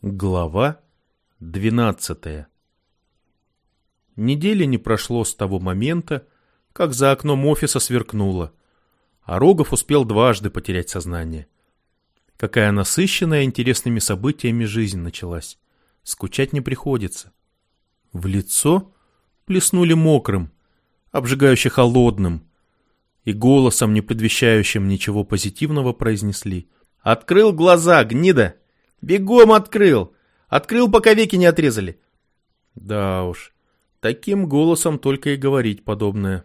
Глава 12. Недели не прошло с того момента, как за окном офиса сверкнуло, а Рогов успел дважды потерять сознание. Какая насыщенная интересными событиями жизнь началась. Скучать не приходится. В лицо плеснули мокрым, обжигающе холодным, и голосом, не предвещающим ничего позитивного, произнесли: «Открыл глаза, гнида! Бегом открыл! Открыл, пока веки не отрезали!» Да уж, таким голосом только и говорить подобное.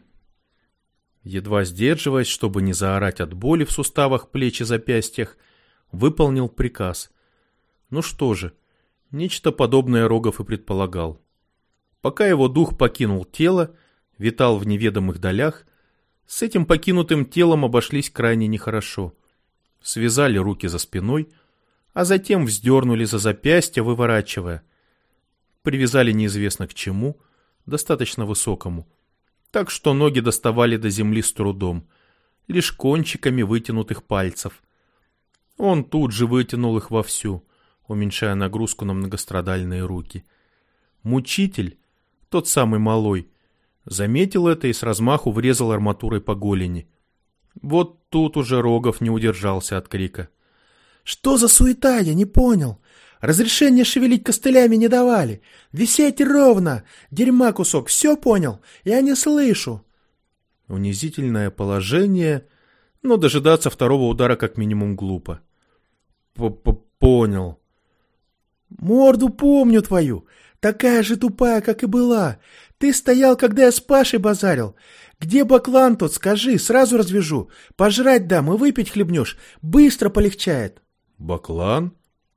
Едва сдерживаясь, чтобы не заорать от боли в суставах, плеч и запястьях, выполнил приказ. Ну что же, нечто подобное Рогов и предполагал. Пока его дух покинул тело, витал в неведомых далях, с этим покинутым телом обошлись крайне нехорошо. Связали руки за спиной, а затем вздернули за запястья, выворачивая. Привязали неизвестно к чему, достаточно высокому, так что ноги доставали до земли с трудом, лишь кончиками вытянутых пальцев. Он тут же вытянул их вовсю, уменьшая нагрузку на многострадальные руки. Мучитель, тот самый малой, заметил это и с размаху врезал арматурой по голени. Вот тут уже Рогов не удержался от крика. «Что за суета, я не понял. Разрешения шевелить костылями не давали. Висеть ровно. Дерьма кусок, все понял? Я не слышу». Унизительное положение, но дожидаться второго удара как минимум глупо. Понял. «Морду помню твою. Такая же тупая, как и была. Ты стоял, когда я с Пашей базарил. Где баклан тот, скажи, сразу развяжу. Пожрать дам и выпить хлебнешь. Быстро полегчает». «Баклан?»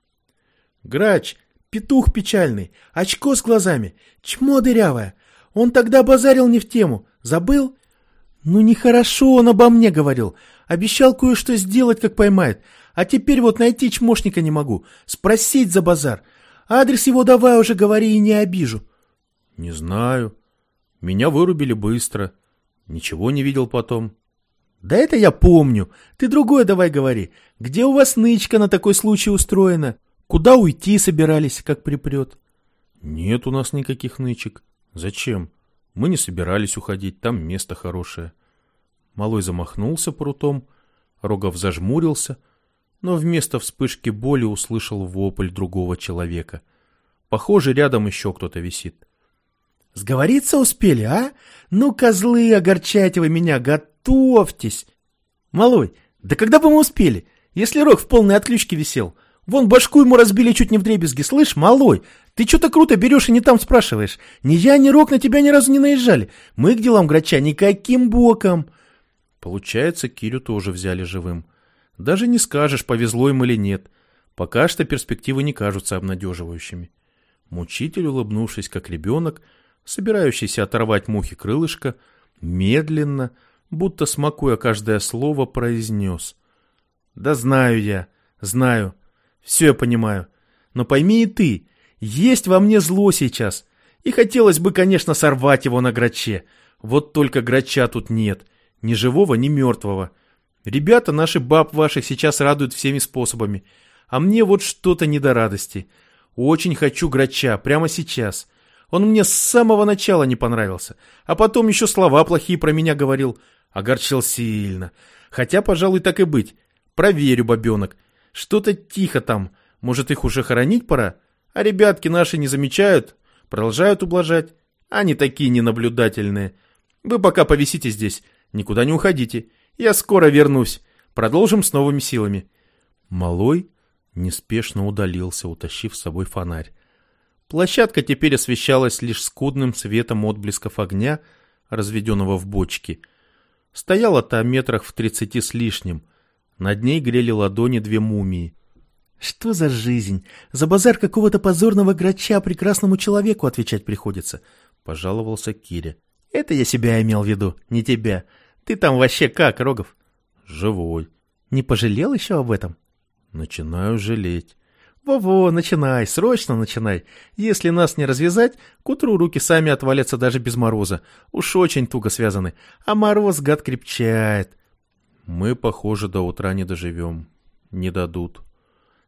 «Грач, петух печальный, очко с глазами, чмо дырявое. Он тогда базарил не в тему. Забыл? Ну нехорошо он обо мне говорил. Обещал кое-что сделать, как поймает. А теперь вот найти чмошника не могу. Спросить за базар. Адрес его давай уже говори и не обижу». «Не знаю. Меня вырубили быстро. Ничего не видел потом». «Да это я помню. Ты другое давай говори. Где у вас нычка на такой случай устроена? Куда уйти собирались, как припрет?» «Нет у нас никаких нычек. Зачем? Мы не собирались уходить, там место хорошее». Малой замахнулся прутом, Рогов зажмурился, но вместо вспышки боли услышал вопль другого человека. Похоже, рядом еще кто-то висит. «Сговориться успели, а? Ну, козлы, огорчайте вы меня, готовьтесь!» «Малой, да когда бы мы успели, если Рог в полной отключке висел? Вон башку ему разбили чуть не вдребезги, слышь, малой? Ты что-то круто берешь и не там спрашиваешь. Ни я, ни Рог на тебя ни разу не наезжали. Мы к делам грача никаким боком». Получается, Кирю тоже взяли живым. Даже не скажешь, повезло им или нет. Пока что перспективы не кажутся обнадеживающими. Мучитель, улыбнувшись как ребенок, собирающийся оторвать мухе крылышко, медленно, будто смакуя каждое слово, произнес: «Да знаю я, знаю, все я понимаю, но пойми и ты, есть во мне зло сейчас, и хотелось бы, конечно, сорвать его на граче, вот только грача тут нет, ни живого, ни мертвого. Ребята наши баб ваших сейчас радуют всеми способами, а мне вот что-то не до радости. Очень хочу грача, прямо сейчас. Он мне с самого начала не понравился, а потом еще слова плохие про меня говорил. Огорчил сильно. Хотя, пожалуй, так и быть. Проверю, бабенок. Что-то тихо там. Может, их уже хоронить пора? А ребятки наши не замечают, продолжают ублажать. Они такие ненаблюдательные. Вы пока повисите здесь, никуда не уходите. Я скоро вернусь. Продолжим с новыми силами». Малой неспешно удалился, утащив с собой фонарь. Площадка теперь освещалась лишь скудным светом отблесков огня, разведенного в бочке. Стояла та метрах в 30 с лишним. Над ней грели ладони две мумии. «Что за жизнь? За базар какого-то позорного грача прекрасному человеку отвечать приходится», — пожаловался Киря. «Это я себя имел в виду, не тебя. Ты там вообще как, Рогов?» «Живой». «Не пожалел еще об этом?» «Начинаю жалеть». «Во-во, начинай, срочно начинай. Если нас не развязать, к утру руки сами отвалятся даже без мороза. Уж очень туго связаны. А мороз, гад, крепчает». «Мы, похоже, до утра не доживем. Не дадут».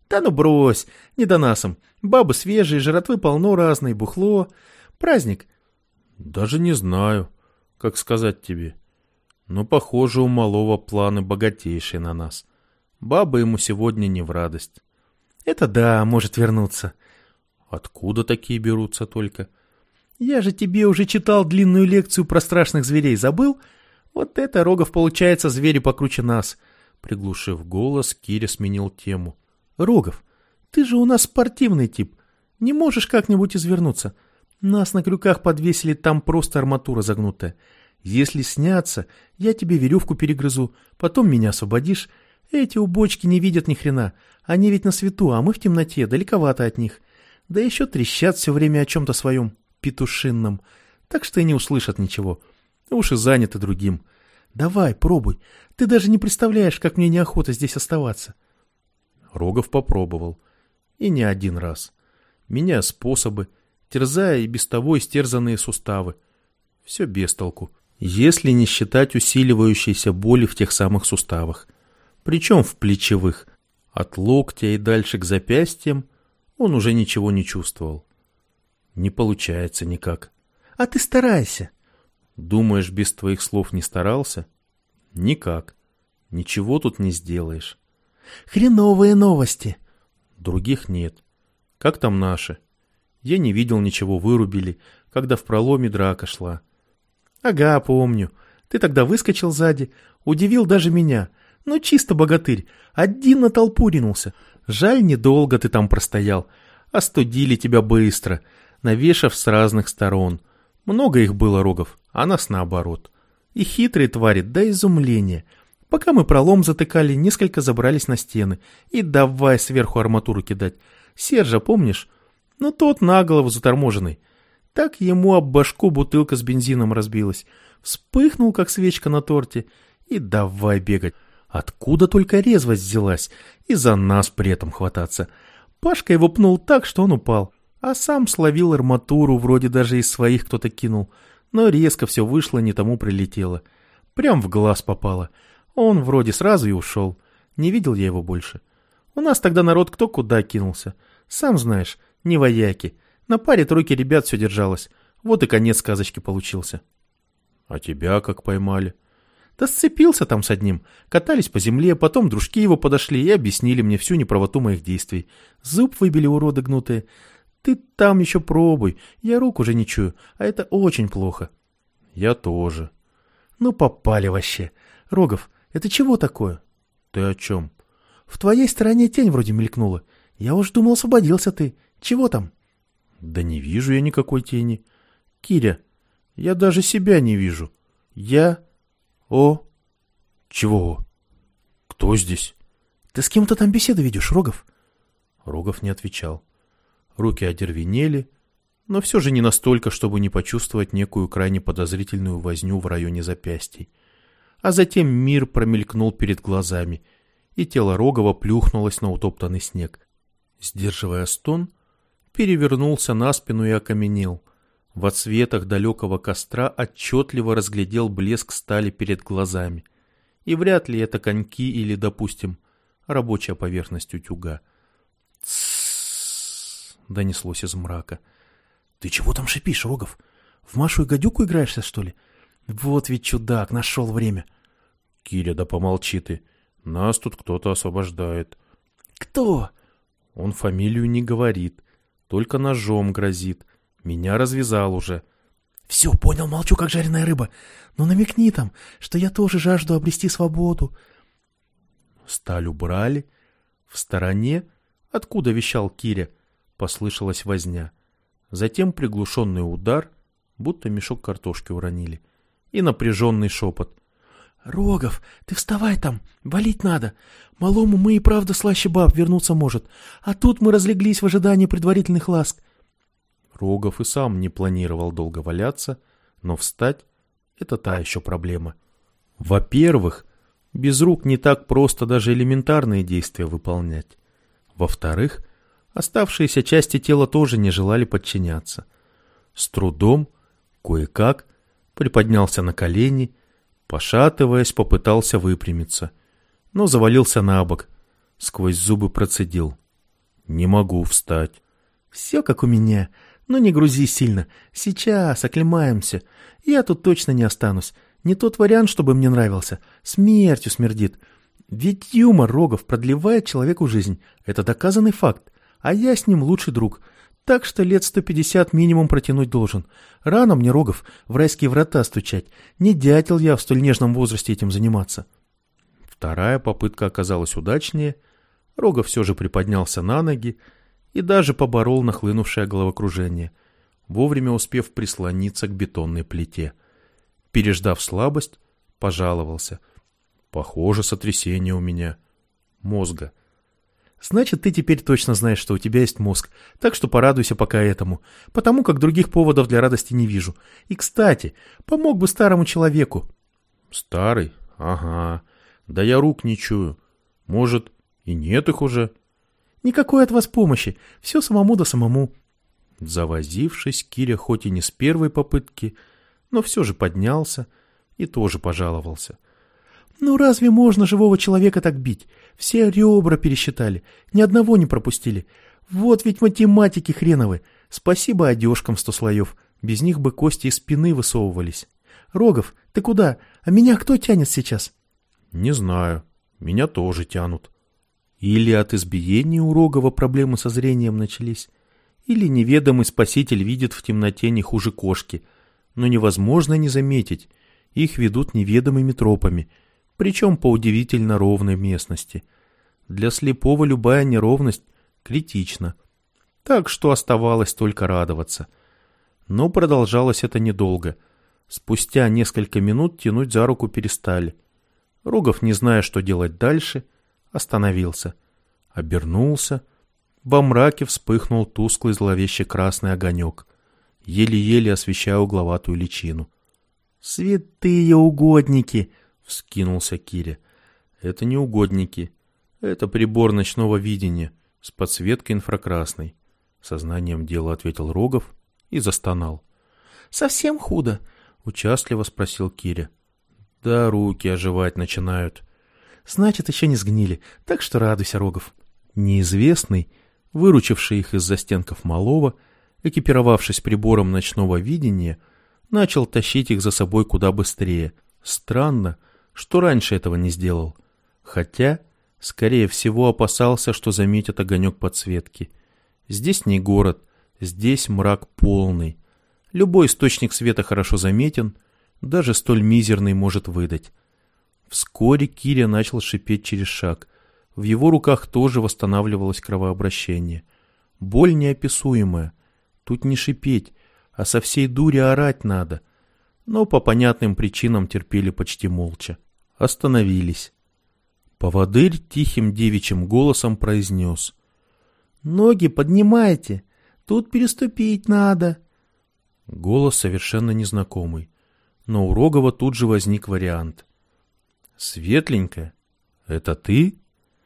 Да ну брось, не до нас им. Бабы свежие, жратвы полно разной, бухло. Праздник. Даже не знаю, как сказать тебе. Но, похоже, у малого планы богатейшие на нас. Бабы ему сегодня не в радость. Это да, может вернуться. Откуда такие берутся только? Я же тебе уже читал длинную лекцию про страшных зверей, забыл? Вот это, Рогов, получается, звери покруче нас. Приглушив голос, Киря сменил тему. Рогов, ты же у нас спортивный тип. Не можешь как-нибудь извернуться? Нас на крюках подвесили, там просто арматура загнутая. Если сняться, я тебе веревку перегрызу, потом меня освободишь. Эти убочки не видят ни хрена. Они ведь на свету, а мы в темноте, далековато от них. Да еще трещат все время о чем-то своем петушинном. Так что и не услышат ничего. Уши заняты другим. Давай, пробуй. Ты даже не представляешь, как мне неохота здесь оставаться. Рогов попробовал. И не один раз. Меняя способы, терзая и без того истерзанные суставы. Все без толку. Если не считать усиливающейся боли в тех самых суставах. Причем в плечевых. От локтя и дальше к запястьям он уже ничего не чувствовал. Не получается никак. А ты старайся. Думаешь, без твоих слов не старался? Никак. Ничего тут не сделаешь. Хреновые новости. Других нет. Как там наши? Я не видел ничего, вырубили, когда в проломе драка шла. Ага, помню. Ты тогда выскочил сзади, удивил даже меня. Ну, чисто богатырь. Один на толпу ринулся. Жаль, недолго ты там простоял. Остудили тебя быстро, навешав с разных сторон. Много их было, Рогов, а нас наоборот. И хитрые твари, до изумления. Пока мы пролом затыкали, несколько забрались на стены. И давай сверху арматуру кидать. Сержа, помнишь? Ну, тот на голову заторможенный. Так ему об башку бутылка с бензином разбилась. Вспыхнул, как свечка на торте. И давай бегать. Откуда только резвость взялась. И за нас при этом хвататься. Пашка его пнул так, что он упал. А сам словил арматуру, вроде даже из своих кто-то кинул. Но резко все вышло, не тому прилетело. Прям в глаз попало. Он вроде сразу и ушел. Не видел я его больше. У нас тогда народ кто куда кинулся. Сам знаешь, не вояки. На паре тройки ребят все держалось. Вот и конец сказочки получился. А тебя как поймали? Да сцепился там с одним. Катались по земле, потом дружки его подошли и объяснили мне всю неправоту моих действий. Зуб выбили, уроды гнутые. Ты там еще пробуй. Я рук уже не чую, а это очень плохо. Я тоже. Ну попали вообще. Рогов, это чего такое? Ты о чем? В твоей стороне тень вроде мелькнула. Я уж думал, освободился ты. Чего там? Да не вижу я никакой тени. Киря, я даже себя не вижу. Я... О... Чего? Кто здесь? Ты с кем-то там беседу ведешь, Рогов? Рогов не отвечал. Руки одервенели, но все же не настолько, чтобы не почувствовать некую крайне подозрительную возню в районе запястий. А затем мир промелькнул перед глазами, и тело Рогова плюхнулось на утоптанный снег. Сдерживая стон, перевернулся на спину и окаменел. В отсветах далекого костра отчетливо разглядел блеск стали перед глазами. И вряд ли это коньки или, допустим, рабочая поверхность утюга. «Тссс!» — донеслось из мрака. «Ты чего там шипишь, Рогов? В Машу и гадюку играешься, что ли? Вот ведь чудак, нашел время!» «Киря, да помолчи ты. Нас тут кто-то освобождает». «Кто?» «Он фамилию не говорит, только ножом грозит. Меня развязал уже». «Все, понял, молчу, как жареная рыба. Но намекни там, что я тоже жажду обрести свободу». Сталь убрали. В стороне, откуда вещал Киря, послышалась возня. Затем приглушенный удар, будто мешок картошки уронили, и напряженный шепот. «Рогов, ты вставай там, валить надо. Малому мы и правда слаще баб вернуться может. А тут мы разлеглись в ожидании предварительных ласк». Рогов и сам не планировал долго валяться, но встать — это та еще проблема. Во-первых, без рук не так просто даже элементарные действия выполнять. Во-вторых, оставшиеся части тела тоже не желали подчиняться. С трудом, кое-как, приподнялся на колени, пошатываясь, попытался выпрямиться, но завалился на бок, сквозь зубы процедил. Не могу встать. Все как у меня. Ну не грузи сильно. Сейчас оклемаемся. Я тут точно не останусь. Не тот вариант, чтобы мне нравился. Смертью смердит. Ведь юмор, Рогов, продлевает человеку жизнь. Это доказанный факт. А я с ним лучший друг. Так что лет 150 минимум протянуть должен. Рано мне, Рогов, в райские врата стучать. Не дятел я в столь нежном возрасте этим заниматься. Вторая попытка оказалась удачнее. Рогов все же приподнялся на ноги и даже поборол нахлынувшее головокружение, вовремя успев прислониться к бетонной плите. Переждав слабость, пожаловался. Похоже, сотрясение у меня мозга. Значит, ты теперь точно знаешь, что у тебя есть мозг, так что порадуйся пока этому, потому как других поводов для радости не вижу. И, кстати, помог бы старому человеку. Старый? Ага. Да я рук не чую. Может, и нет их уже? Никакой от вас помощи. Все самому да самому. Завозившись, Киря хоть и не с первой попытки, но все же поднялся и тоже пожаловался. Ну разве можно живого человека так бить? Все ребра пересчитали, ни одного не пропустили. Вот ведь математики хреновы. Спасибо одежкам 100 слоев. Без них бы кости из спины высовывались. Рогов, ты куда? А меня кто тянет сейчас? Не знаю. Меня тоже тянут. Или от избиения у Рогова проблемы со зрением начались, или неведомый спаситель видит в темноте не хуже кошки. Но невозможно не заметить. Их ведут неведомыми тропами, причем по удивительно ровной местности. Для слепого любая неровность критична. Так что оставалось только радоваться. Но продолжалось это недолго. Спустя несколько минут тянуть за руку перестали. Рогов, не зная, что делать дальше, остановился. Обернулся. Во мраке вспыхнул тусклый зловеще красный огонек, еле-еле освещая угловатую личину. «Святые угодники!» — вскинулся Киря. «Это не угодники. Это прибор ночного видения с подсветкой инфракрасной», — сознанием дела ответил Рогов и застонал. «Совсем худо?» — участливо спросил Киря. «Да руки оживать начинают». «Значит, еще не сгнили, так что радуйся, Рогов». Неизвестный, выручивший их из застенков малого, экипировавшись прибором ночного видения, начал тащить их за собой куда быстрее. Странно, что раньше этого не сделал. Хотя, скорее всего, опасался, что заметит огонек подсветки. Здесь не город, здесь мрак полный. Любой источник света хорошо заметен, даже столь мизерный может выдать. Вскоре Киря начал шипеть через шаг. В его руках тоже восстанавливалось кровообращение. Боль неописуемая. Тут не шипеть, а со всей дури орать надо. Но по понятным причинам терпели почти молча. Остановились. Поводырь тихим девичьим голосом произнес: «Ноги поднимайте, тут переступить надо». Голос совершенно незнакомый, но у Рогова тут же возник вариант. «Светленькая, это ты?»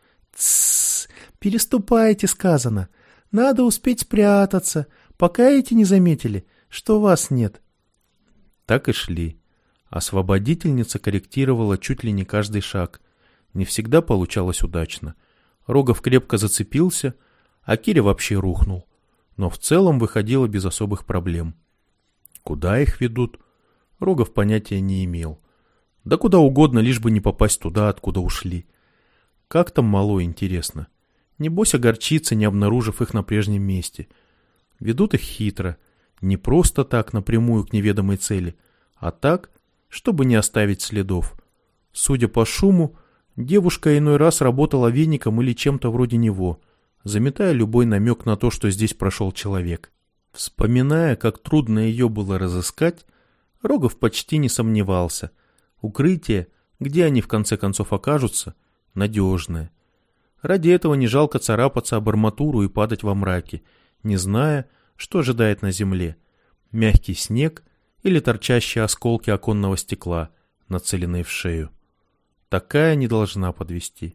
«Тссс, переступайте, сказано. Надо успеть спрятаться, пока эти не заметили, что вас нет». Так и шли. Освободительница корректировала чуть ли не каждый шаг. Не всегда получалось удачно. Рогов крепко зацепился, а Киря вообще рухнул. Но в целом выходило без особых проблем. Куда их ведут? Рогов понятия не имел. Да куда угодно, лишь бы не попасть туда, откуда ушли. Как там малой, интересно? Небось огорчится, не обнаружив их на прежнем месте. Ведут их хитро. Не просто так напрямую к неведомой цели, а так, чтобы не оставить следов. Судя по шуму, девушка иной раз работала веником или чем-то вроде него, заметая любой намек на то, что здесь прошел человек. Вспоминая, как трудно ее было разыскать, Рогов почти не сомневался. Укрытие, где они в конце концов окажутся, надежное. Ради этого не жалко царапаться об арматуру и падать во мраке, не зная, что ожидает на земле. Мягкий снег или торчащие осколки оконного стекла, нацеленные в шею. Такая не должна подвести.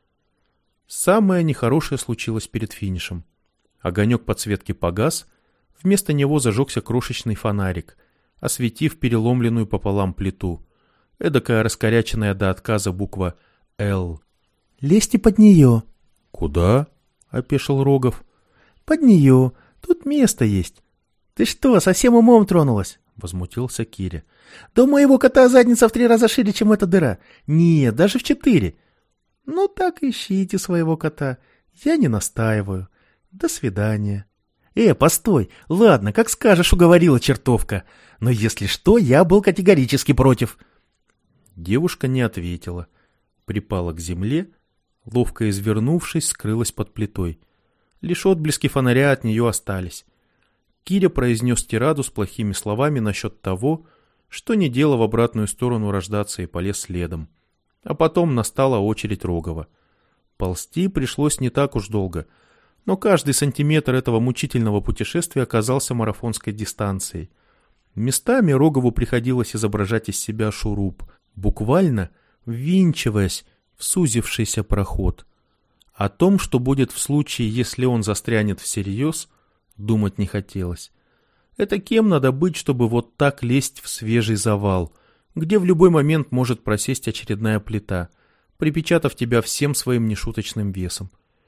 Самое нехорошее случилось перед финишем. Огонек подсветки погас, вместо него зажегся крошечный фонарик, осветив переломленную пополам плиту. Эдакая раскоряченная до отказа буква «Л». «Лезьте под нее». «Куда?» — опешил Рогов. Под нее. Тут место есть. Ты что, совсем умом тронулась? Возмутился Киря. Да у моего кота задница в 3 раза шире, чем эта дыра. Нет, даже в 4. Ну так ищите своего кота. Я не настаиваю. До свидания. Постой. Ладно, как скажешь, уговорила чертовка. Но если что, я был категорически против. Девушка не ответила. Припала к земле, ловко извернувшись, скрылась под плитой. Лишь отблески фонаря от нее остались. Киря произнес тираду с плохими словами насчет того, что не дело в обратную сторону рождаться, и полез следом. А потом настала очередь Рогова. Ползти пришлось не так уж долго, но каждый сантиметр этого мучительного путешествия оказался марафонской дистанцией. Местами Рогову приходилось изображать из себя шуруп, буквально ввинчиваясь в сузившийся проход. О том, что будет в случае, если он застрянет всерьез, думать не хотелось. Это кем надо быть, чтобы вот так лезть в свежий завал, где в любой момент может просесть очередная плита, припечатав тебя всем своим нешуточным весом.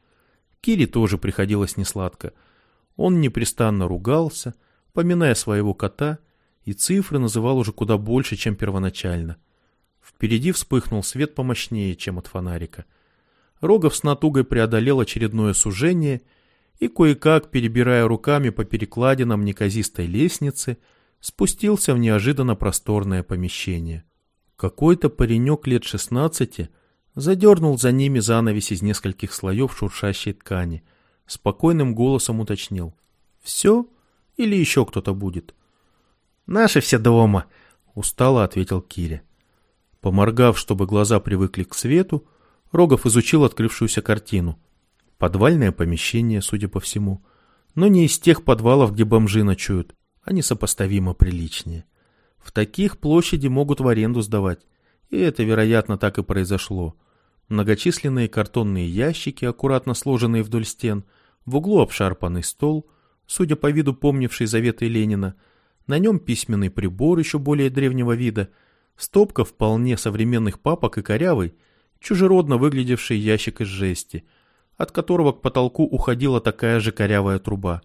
Кире тоже приходилось несладко. Он непрестанно ругался, поминая своего кота, и цифры называл уже куда больше, чем первоначально. Впереди вспыхнул свет помощнее, чем от фонарика. Рогов с натугой преодолел очередное сужение и, кое-как, перебирая руками по перекладинам неказистой лестницы, спустился в неожиданно просторное помещение. Какой-то паренек лет 16 задернул за ними занавесь из нескольких слоев шуршащей ткани, спокойным голосом уточнил: «Все? Или еще кто-то будет?» «Наши все дома», — устало ответил Киря. Поморгав, чтобы глаза привыкли к свету, Рогов изучил открывшуюся картину. Подвальное помещение, судя по всему, но не из тех подвалов, где бомжи ночуют, а несопоставимо приличнее. В таких площади могут в аренду сдавать, и это, вероятно, так и произошло. Многочисленные картонные ящики, аккуратно сложенные вдоль стен, в углу обшарпанный стол, судя по виду помнивший заветы Ленина, на нем письменный прибор еще более древнего вида, стопка вполне современных папок и корявый, чужеродно выглядевший ящик из жести, от которого к потолку уходила такая же корявая труба.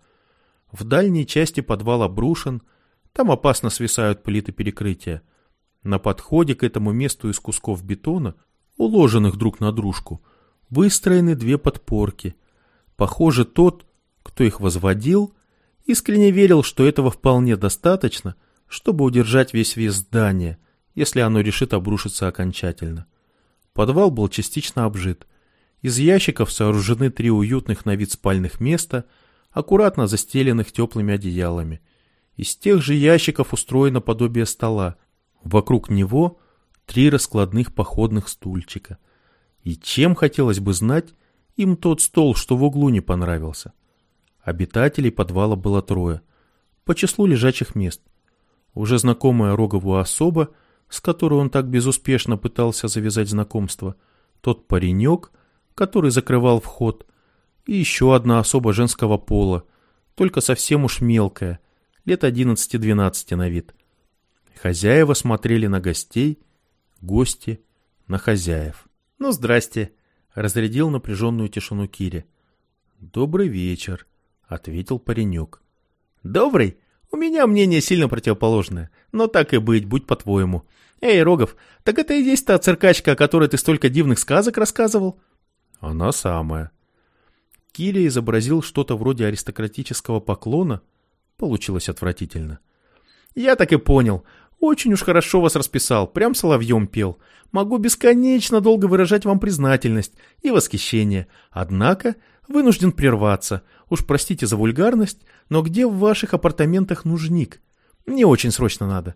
В дальней части подвал обрушен, там опасно свисают плиты перекрытия. На подходе к этому месту из кусков бетона, уложенных друг на дружку, выстроены 2 подпорки. Похоже, тот, кто их возводил, искренне верил, что этого вполне достаточно, чтобы удержать весь вес здания, если оно решит обрушиться окончательно. Подвал был частично обжит. Из ящиков сооружены 3 уютных на вид спальных места, аккуратно застеленных теплыми одеялами. Из тех же ящиков устроено подобие стола. Вокруг него 3 раскладных походных стульчика. И чем, хотелось бы знать, им тот стол, что в углу, не понравился. Обитателей подвала было 3, по числу лежачих мест. Уже знакомая Рогову особа, с которой он так безуспешно пытался завязать знакомство, тот паренек, который закрывал вход, и еще одна особа женского пола, только совсем уж мелкая, лет 11-12 на вид. Хозяева смотрели на гостей, гости на хозяев. «Ну, здрасте», — разрядил напряженную тишину Киря. «Добрый вечер», — ответил паренек. «Добрый? У меня мнение сильно противоположное, но так и быть, будь по-твоему. Эй, Рогов, так это и есть та циркачка, о которой ты столько дивных сказок рассказывал?» «Она самая». Киря изобразил что-то вроде аристократического поклона. Получилось отвратительно. «Я так и понял. Очень уж хорошо вас расписал, прям соловьем пел. Могу бесконечно долго выражать вам признательность и восхищение. Однако вынужден прерваться. Уж простите за вульгарность, но где в ваших апартаментах нужник? Мне очень срочно надо».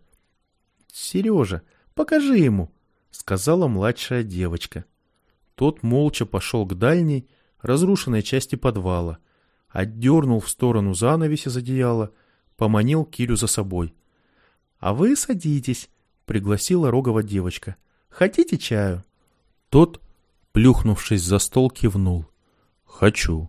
«Сережа, покажи ему», — сказала младшая девочка. Тот молча пошел к дальней, разрушенной части подвала, отдернул в сторону занавесь из одеяла, поманил Кирю за собой. «А вы садитесь», — пригласила Рогова девочка. «Хотите чаю?» Тот, плюхнувшись за стол, кивнул. «Хочу».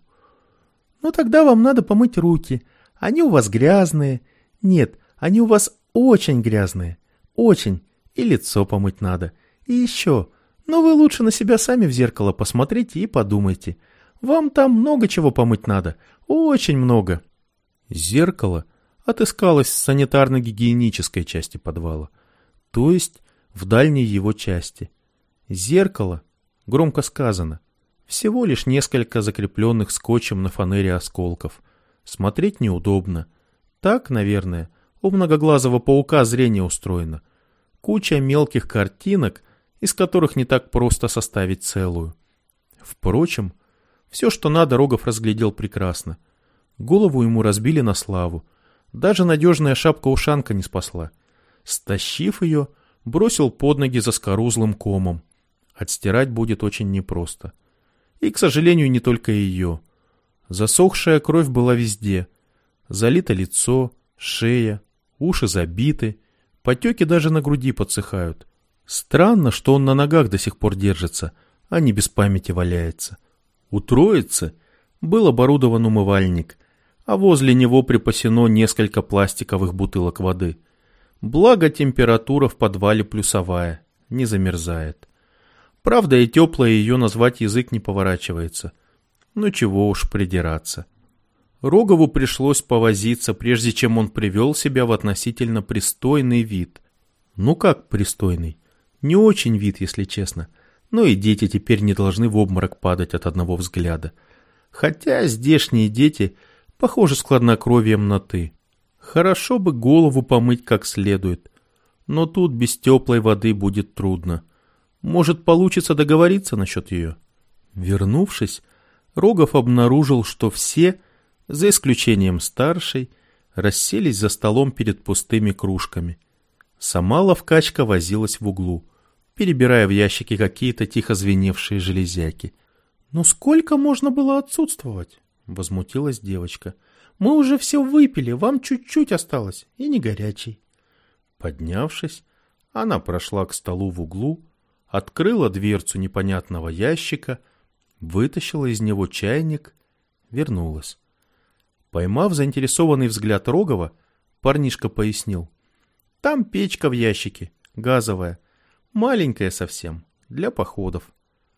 «Ну тогда вам надо помыть руки. Они у вас грязные. Нет, они у вас очень грязные. Очень. И лицо помыть надо. И еще. Но вы лучше на себя сами в зеркало посмотрите и подумайте. Вам там много чего помыть надо. Очень много. Зеркало отыскалось в санитарно-гигиенической части подвала, то есть в дальней его части. Зеркало, громко сказано, всего лишь несколько закрепленных скотчем на фанере осколков. Смотреть неудобно. Так, наверное, у многоглазого паука зрение устроено. Куча мелких картинок, из которых не так просто составить целую. Впрочем, все, что надо, Рогов разглядел прекрасно. Голову ему разбили на славу. Даже надежная шапка-ушанка не спасла. Стащив ее, бросил под ноги заскорузлым комом. Отстирать будет очень непросто. И, к сожалению, не только ее. Засохшая кровь была везде. Залито лицо, шея, уши забиты, потеки даже на груди подсыхают. Странно, что он на ногах до сих пор держится, а не без памяти валяется. У троицы был оборудован умывальник, а возле него припасено несколько пластиковых бутылок воды. Благо температура в подвале плюсовая, не замерзает. Правда, и теплое ее назвать язык не поворачивается. Ну чего уж придираться. Рогову пришлось повозиться, прежде чем он привел себя в относительно пристойный вид. Ну как пристойный? Не очень вид, если честно. Но и дети теперь не должны в обморок падать от одного взгляда. Хотя здешние дети, похожи с хладнокровием на «ты». Хорошо бы голову помыть как следует. Но тут без теплой воды будет трудно. Может, получится договориться насчет ее? Вернувшись, Рогов обнаружил, что все, за исключением старшей, расселись за столом перед пустыми кружками. Сама ловкачка возилась в углу, перебирая в ящике какие-то тихо звеневшие железяки. «Ну сколько можно было отсутствовать?» — возмутилась девочка. «Мы уже все выпили, вам чуть-чуть осталось, и не горячий». Поднявшись, она прошла к столу в углу, открыла дверцу непонятного ящика, вытащила из него чайник, вернулась. Поймав заинтересованный взгляд Рогова, парнишка пояснил. «Там печка в ящике, газовая, маленькая совсем, для походов».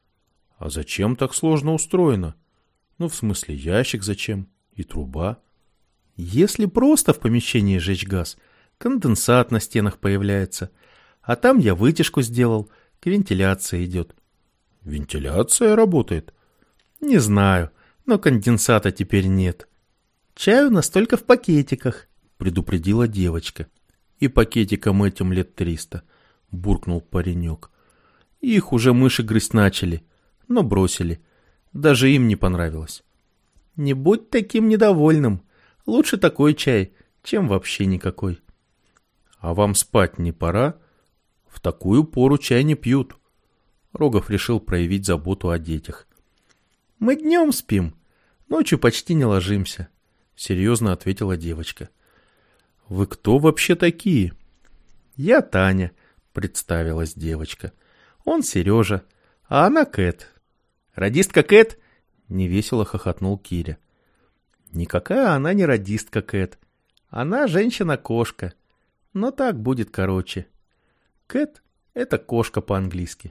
«А зачем так сложно устроено? Ну, в смысле, ящик зачем? И труба?» «Если просто в помещении жечь газ, конденсат на стенах появляется. А там я вытяжку сделал, к вентиляции идет». «Вентиляция работает?» «Не знаю, но конденсата теперь нет. Чай у нас только в пакетиках», — предупредила девочка. «И пакетикам этим лет 300, — буркнул паренек. Их уже мыши грызть начали, но бросили. Даже им не понравилось». «Не будь таким недовольным. Лучше такой чай, чем вообще никакой». «А вам спать не пора? В такую пору чай не пьют». Рогов решил проявить заботу о детях. «Мы днем спим, ночью почти не ложимся», — серьезно ответила девочка. «Вы кто вообще такие?» «Я Таня», — представилась девочка. «Он Сережа, а она Кэт». «Радистка Кэт?» — невесело хохотнул Киря. «Никакая она не радистка Кэт. Она женщина-кошка. Но так будет короче. Кэт — это кошка по-английски».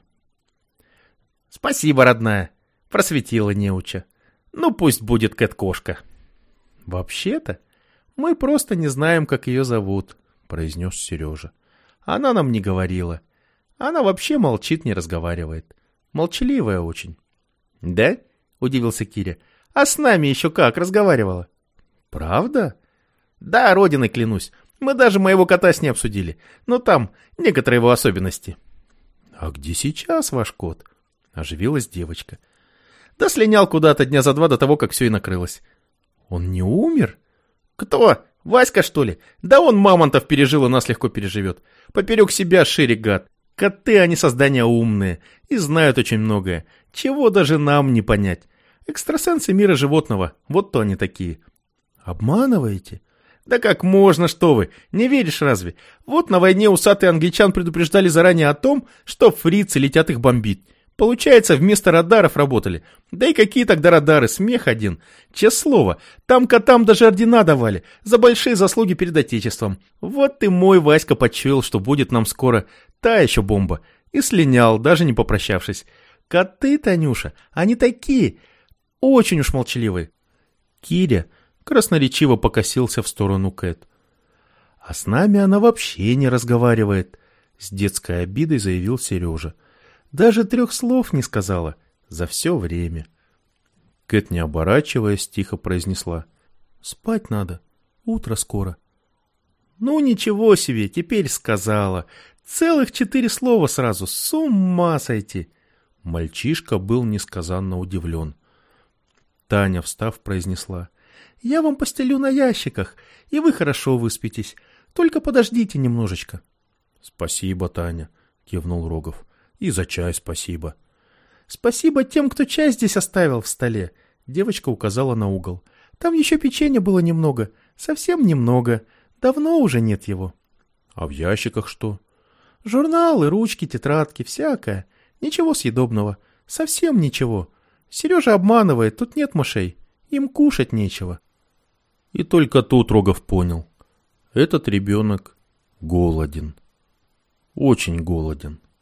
«Спасибо, родная», — просветила неуча. «Ну пусть будет Кэт-кошка». «Вообще-то мы просто не знаем, как ее зовут», — произнес Сережа. «Она нам не говорила. Она вообще молчит, не разговаривает. Молчаливая очень». «Да?» — удивился Киря. «А с нами еще как разговаривала». «Правда?» «Да, родиной клянусь. Мы даже моего кота с ней обсудили. Но там некоторые его особенности». «А где сейчас ваш кот?» — оживилась девочка. «Да слинял куда-то дня за 2 до того, как все и накрылось». «Он не умер?» «Кто? Васька, что ли? Да он мамонтов пережил и нас легко переживет. Поперек себя шире гад. Коты, они создания умные и знают очень многое. Чего даже нам не понять. Экстрасенсы мира животного, вот то они такие». «Обманываете?» «Да как можно, что вы? Не веришь разве? Вот на войне усатые англичан предупреждали заранее о том, что фрицы летят их бомбить. Получается, вместо радаров работали. Да и какие тогда радары, смех один. Честное слово, там котам даже ордена давали за большие заслуги перед Отечеством. Вот и мой Васька почуял, что будет нам скоро та еще бомба. И слинял, даже не попрощавшись. Коты, Танюша, они такие. Очень уж молчаливый. Киря красноречиво покосился в сторону Кэт. А с нами она вообще не разговаривает, с детской обидой заявил Сережа. Даже 3 слов не сказала за все время. Кэт, не оборачиваясь, тихо произнесла: спать надо, утро скоро. Ну ничего себе, теперь сказала. Целых 4 слова сразу, с ума сойти. Мальчишка был несказанно удивлен. Таня, встав, произнесла: я вам постелю на ящиках, и вы хорошо выспитесь. Только подождите немножечко. Спасибо, Таня, кивнул Рогов. И за чай спасибо. Спасибо тем, кто чай здесь оставил в столе. Девочка указала на угол. Там еще печенья было немного, совсем немного. Давно уже нет его. А в ящиках что? Журналы, ручки, тетрадки, всякое. Ничего съедобного. Совсем ничего. Сережа обманывает, тут нет мышей. Им кушать нечего. И только тут Рогов понял. Этот ребенок голоден. Очень голоден.